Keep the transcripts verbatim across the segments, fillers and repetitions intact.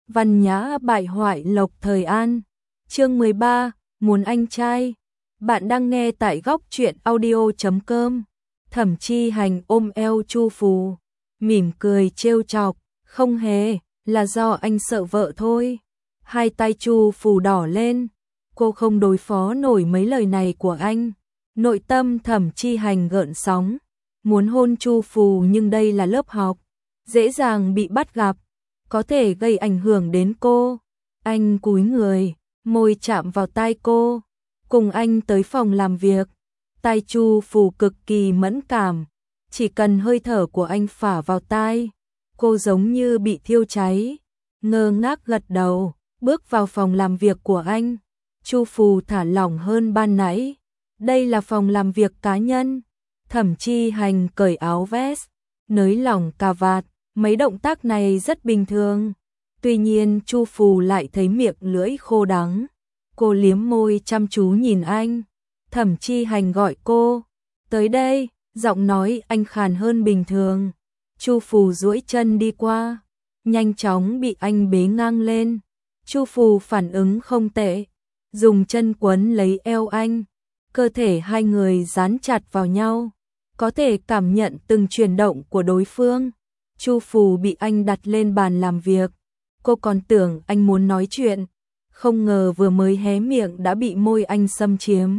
Văn nhã bại hoại lộc thời an. Chương mười ba, muốn anh trai. Bạn đang nghe tại góc truyện audio chấm com. Thẩm Chi Hành ôm eo Chu Phù, mỉm cười trêu chọc, không hề, là do anh sợ vợ thôi. Hai tay Chu Phù đỏ lên, cô không đối phó nổi mấy lời này của anh. Nội tâm Thẩm Chi Hành gợn sóng, muốn hôn Chu Phù nhưng đây là lớp học, dễ dàng bị bắt gặp, có thể gây ảnh hưởng đến cô. Anh cúi người, môi chạm vào tai cô, cùng anh tới phòng làm việc. Tai Chu Phù cực kỳ mẫn cảm, chỉ cần hơi thở của anh phả vào tai, cô giống như bị thiêu cháy, ngơ ngác gật đầu, bước vào phòng làm việc của anh. Chu Phù thả lỏng hơn ban nãy, đây là phòng làm việc cá nhân. Thẩm Chi Hành cởi áo vest, nới lỏng cà vạt, mấy động tác này rất bình thường. Tuy nhiên Chu Phù lại thấy miệng lưỡi khô đắng, cô liếm môi chăm chú nhìn anh. Thẩm Chi Hành gọi cô, tới đây, giọng nói anh khàn hơn bình thường. Chu Phù duỗi chân đi qua, nhanh chóng bị anh bế ngang lên. Chu Phù phản ứng không tệ, dùng chân quấn lấy eo anh, cơ thể hai người dán chặt vào nhau, có thể cảm nhận từng chuyển động của đối phương. Chu Phù bị anh đặt lên bàn làm việc, cô còn tưởng anh muốn nói chuyện, không ngờ vừa mới hé miệng đã bị môi anh xâm chiếm.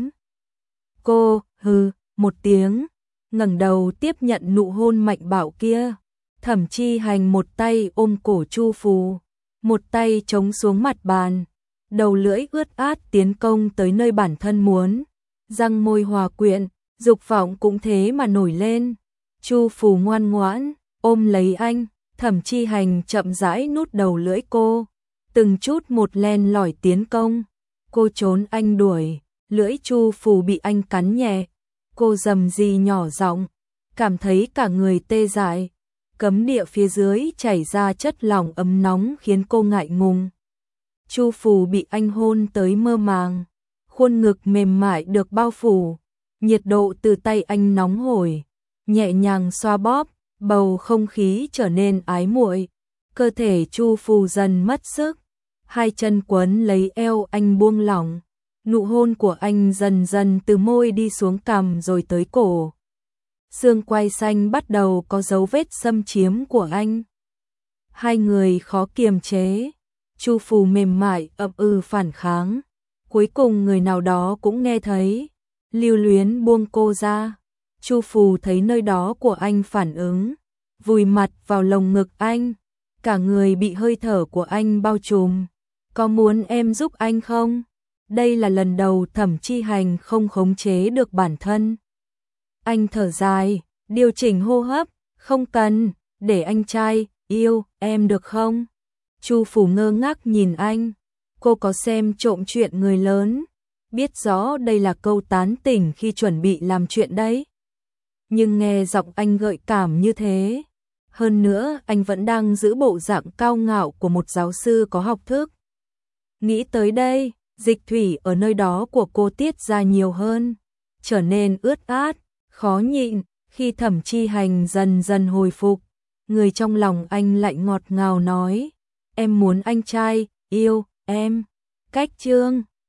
Cô hừ một tiếng, ngẩng đầu tiếp nhận nụ hôn mạnh bạo kia. Thẩm Chi Hành một tay ôm cổ Chu Phù, một tay chống xuống mặt bàn, đầu lưỡi ướt át tiến công tới nơi bản thân muốn, răng môi hòa quyện, dục vọng cũng thế mà nổi lên. Chu Phù ngoan ngoãn ôm lấy anh, Thẩm Chi Hành chậm rãi nút đầu lưỡi cô, từng chút một len lỏi tiến công. Cô trốn anh đuổi, lưỡi Chu Phù bị anh cắn nhẹ, cô rầm rì nhỏ giọng, cảm thấy cả người tê dại. Cấm địa phía dưới chảy ra chất lỏng ấm nóng khiến cô ngại ngùng. Chu Phù bị anh hôn tới mơ màng, khuôn ngực mềm mại được bao phủ, nhiệt độ từ tay anh nóng hổi, nhẹ nhàng xoa bóp, bầu không khí trở nên ái muội. Cơ thể Chu Phù dần mất sức, hai chân quấn lấy eo anh buông lỏng, nụ hôn của anh dần dần từ môi đi xuống cằm rồi tới cổ. Xương quai xanh bắt đầu có dấu vết xâm chiếm của anh. Hai người khó kiềm chế, Chu Phù mềm mại ậm ừ phản kháng, cuối cùng người nào đó cũng nghe thấy, lưu luyến buông cô ra. Chu Phù thấy nơi đó của anh phản ứng, vùi mặt vào lồng ngực anh, cả người bị hơi thở của anh bao trùm. Có muốn em giúp anh không? Đây là lần đầu Thẩm Chi Hành không khống chế được bản thân. Anh thở dài, điều chỉnh hô hấp, không cần, để anh trai yêu em được không? Chu Phù ngơ ngác nhìn anh, cô có xem Trộm Chuyện Người Lớn, biết rõ đây là câu tán tỉnh khi chuẩn bị làm chuyện đấy. Nhưng nghe giọng anh gợi cảm như thế, hơn nữa anh vẫn đang giữ bộ dạng cao ngạo của một giáo sư có học thức. Nghĩ tới đây, dịch thủy ở nơi đó của cô tiết ra nhiều hơn, trở nên ướt át, khó nhịn. Khi Thẩm Chi Hành dần dần hồi phục, người trong lòng anh lại ngọt ngào nói, em muốn anh trai yêu em. Cách chương